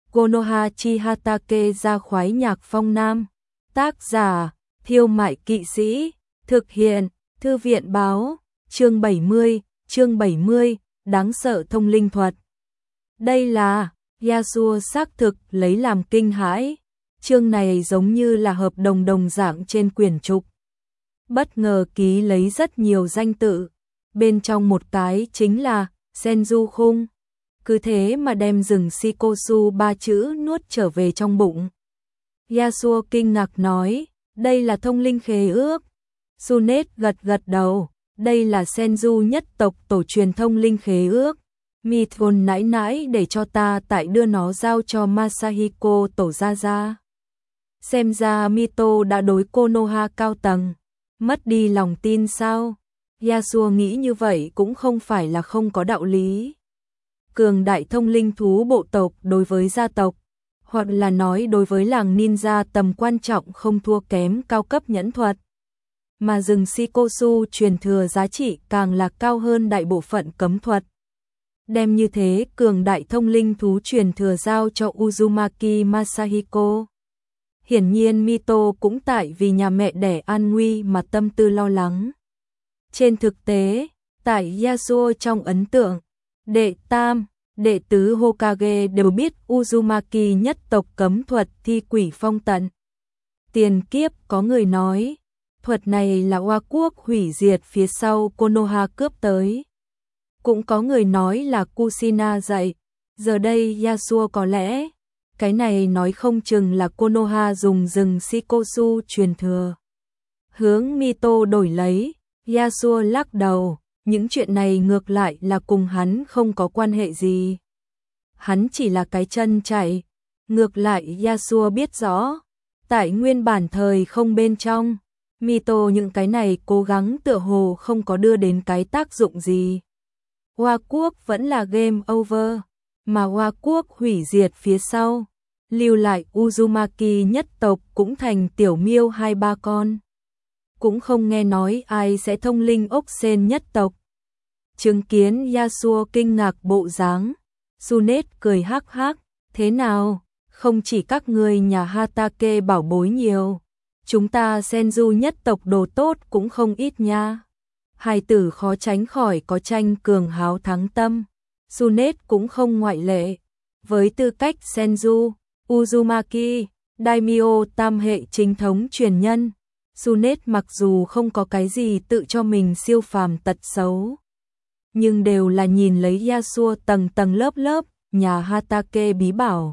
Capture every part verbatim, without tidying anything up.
Konoha chi Hatake ra khoái nhạc phong nam. Tác giả, Thiêu Mại Kỵ Sĩ. Thực hiện, Thư viện báo. Chương bảy mươi, chương bảy mươi, đáng sợ thông linh thuật. Đây là, Yasuo xác thực lấy làm kinh hãi. Chương này giống như là hợp đồng đồng dạng trên quyển trục. Bất ngờ ký lấy rất nhiều danh tự. Bên trong một cái chính là Senju Khung. Cứ thế mà đem rừng Shikosu ba chữ nuốt trở về trong bụng. Yasuo kinh ngạc nói, đây là thông linh khế ước. Sunet gật gật đầu, đây là Senju nhất tộc tổ truyền thông linh khế ước. Mithon nãi nãi để cho ta tại đưa nó giao cho Masahiko tổ gia gia. Xem ra Mito đã đối Konoha cao tầng, mất đi lòng tin sao? Yasuo nghĩ như vậy cũng không phải là không có đạo lý. Cường đại thông linh thú bộ tộc đối với gia tộc, hoặc là nói đối với làng ninja tầm quan trọng không thua kém cao cấp nhẫn thuật. Mà rừng Shikosu truyền thừa giá trị càng là cao hơn đại bộ phận cấm thuật. Đem như thế cường đại thông linh thú truyền thừa giao cho Uzumaki Masahiko. Hiển nhiên Mito cũng tại vì nhà mẹ đẻ an nguy mà tâm tư lo lắng. Trên thực tế, tại Yasuo trong ấn tượng, đệ tam, đệ tứ Hokage đều biết Uzumaki nhất tộc cấm thuật thi quỷ phong tận. Tiền kiếp có người nói, thuật này là Hoa quốc hủy diệt phía sau Konoha cướp tới. Cũng có người nói là Kushina dạy, giờ đây Yasuo có lẽ, cái này nói không chừng là Konoha dùng rừng Shikosu truyền thừa. Hướng Mito đổi lấy, Yasuo lắc đầu, những chuyện này ngược lại là cùng hắn không có quan hệ gì. Hắn chỉ là cái chân chạy, ngược lại Yasuo biết rõ, tại nguyên bản thời không bên trong, Mito những cái này cố gắng tựa hồ không có đưa đến cái tác dụng gì. Hoa quốc vẫn là game over, mà Hoa quốc hủy diệt phía sau, lưu lại Uzumaki nhất tộc cũng thành tiểu miêu hai ba con. Cũng không nghe nói ai sẽ thông linh ốc sen nhất tộc. Chứng kiến Yasuo kinh ngạc bộ dáng, Sunet cười hắc hắc, thế nào, không chỉ các người nhà Hatake bảo bối nhiều, chúng ta Senju nhất tộc đồ tốt cũng không ít nha. Hài tử khó tránh khỏi có tranh cường háo thắng tâm, Sunet cũng không ngoại lệ. Với tư cách Senju, Uzumaki, Daimyo tam hệ chính thống truyền nhân, Sunet mặc dù không có cái gì tự cho mình siêu phàm tật xấu, nhưng đều là nhìn lấy Yasuo tầng tầng lớp lớp, nhà Hatake bí bảo.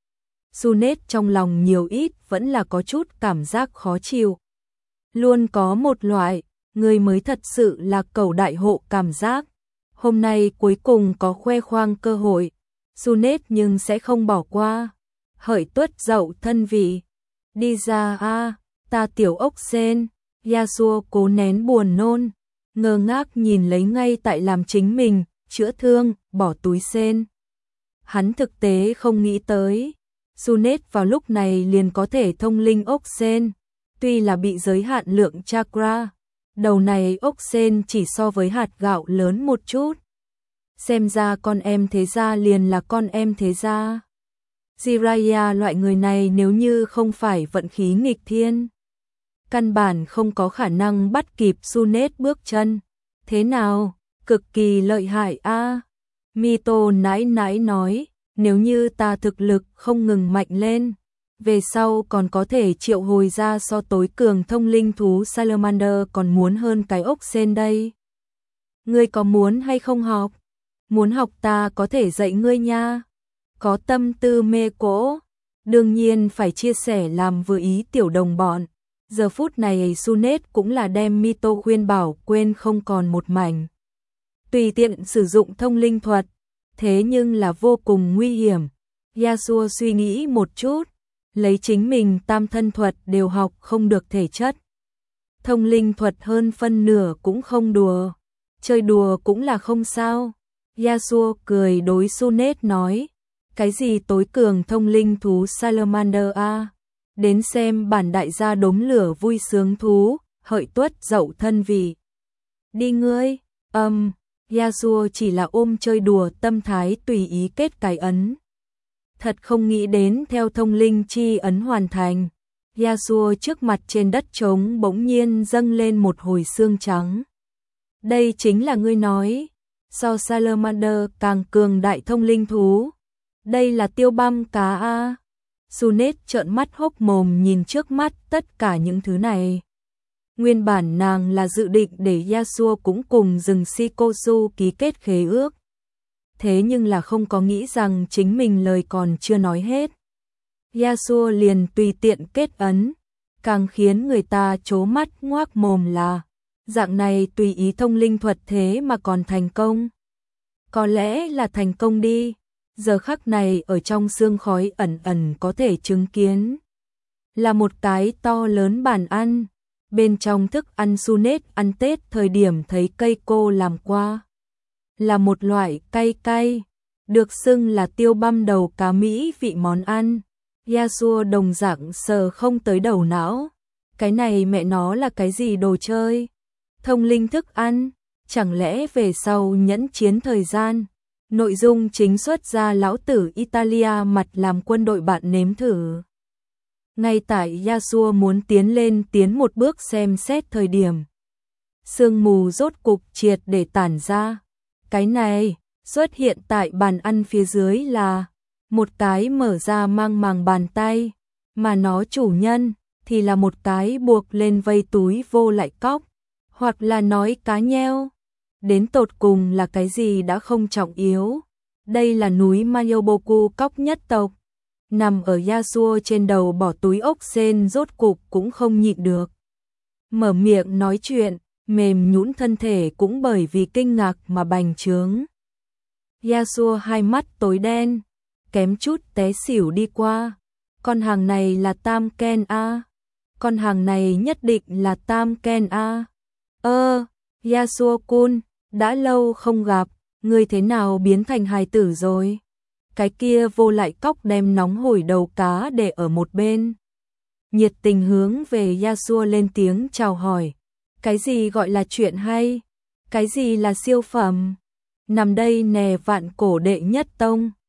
Sunet trong lòng nhiều ít vẫn là có chút cảm giác khó chịu. Luôn có một loại, người mới thật sự là cẩu đại hộ cảm giác. Hôm nay cuối cùng có khoe khoang cơ hội, Sunet nhưng sẽ không bỏ qua. Hởi tuất dậu thân vị, đi ra a, ta tiểu ốc sen. Yasuo cố nén buồn nôn, ngơ ngác nhìn lấy ngay tại làm chính mình, chữa thương, bỏ túi sen. Hắn thực tế không nghĩ tới, Sunet vào lúc này liền có thể thông linh ốc sen, tuy là bị giới hạn lượng chakra, đầu này ốc sen chỉ so với hạt gạo lớn một chút. Xem ra con em thế gia liền là con em thế gia. Jiraiya loại người này nếu như không phải vận khí nghịch thiên, căn bản không có khả năng bắt kịp Sunet bước chân. Thế nào, cực kỳ lợi hại a. À? Mito nãi nãi nói, nếu như ta thực lực không ngừng mạnh lên, về sau còn có thể triệu hồi ra so tối cường thông linh thú Salamander còn muốn hơn cái ốc sen đây. Ngươi có muốn hay không học? Muốn học ta có thể dạy ngươi nha. Có tâm tư mê cỗ, đương nhiên phải chia sẻ làm vừa ý tiểu đồng bọn. Giờ phút này Sunet cũng là đem Mito khuyên bảo quên không còn một mảnh. Tùy tiện sử dụng thông linh thuật, thế nhưng là vô cùng nguy hiểm. Yasuo suy nghĩ một chút, lấy chính mình tam thân thuật đều học không được thể chất. Thông linh thuật hơn phân nửa cũng không đùa, chơi đùa cũng là không sao. Yasuo cười đối Sunet nói, cái gì tối cường thông linh thú Salamander a, đến xem bản đại gia đốm lửa vui sướng thú, hợi tuất dậu thân vị. Đi ngươi, âm, um, Yasuo chỉ là ôm chơi đùa tâm thái tùy ý kết cái ấn. Thật không nghĩ đến theo thông linh chi ấn hoàn thành, Yasuo trước mặt trên đất trống bỗng nhiên dâng lên một hồi xương trắng. Đây chính là ngươi nói, so Salamander càng cường đại thông linh thú. Đây là tiêu băm cá a. Sunét trợn mắt hốc mồm nhìn trước mắt tất cả những thứ này. Nguyên bản nàng là dự định để Yasuo cũng cùng rừng Shikosu ký kết khế ước. Thế nhưng là không có nghĩ rằng chính mình lời còn chưa nói hết. Yasuo liền tùy tiện kết ấn, càng khiến người ta trố mắt ngoác mồm là dạng này tùy ý thông linh thuật thế mà còn thành công. Có lẽ là thành công đi, giờ khắc này ở trong sương khói ẩn ẩn có thể chứng kiến. Là một cái to lớn bàn ăn, bên trong thức ăn Sunét ăn Tết thời điểm thấy cây cô làm qua. Là một loại cay cay, được xưng là tiêu băm đầu cá Mỹ vị món ăn. Yasuo đồng dạng sờ không tới đầu não. Cái này mẹ nó là cái gì đồ chơi? Thông linh thức ăn, chẳng lẽ về sau nhẫn chiến thời gian? Nội dung chính xuất ra lão tử Italia mặt làm quân đội bạn nếm thử. Ngay tại Yasuo muốn tiến lên tiến một bước xem xét thời điểm. Sương mù rốt cục triệt để tản ra. Cái này, xuất hiện tại bàn ăn phía dưới là một cái mở ra mang màng bàn tay, mà nó chủ nhân thì là một cái buộc lên vây túi vô lại cóc, hoặc là nói cá nheo. Đến tột cùng là cái gì đã không trọng yếu. Đây là núi Mayoboku cóc nhất tộc. Nằm ở Yasuo trên đầu bỏ túi ốc sên rốt cục cũng không nhịn được. Mở miệng nói chuyện, mềm nhũn thân thể cũng bởi vì kinh ngạc mà bành trướng. Yasuo hai mắt tối đen, kém chút té xỉu đi qua. Con hàng này là Tam Ken A. Con hàng này nhất định là Tam Ken A. Ơ, Yasuo-kun, đã lâu không gặp, ngươi thế nào biến thành hài tử rồi? Cái kia vô lại cóc đem nóng hổi đầu cá để ở một bên. Nhiệt tình hướng về Yasuo lên tiếng chào hỏi. Cái gì gọi là chuyện hay? Cái gì là siêu phẩm? Nằm đây nè vạn cổ đệ nhất tông.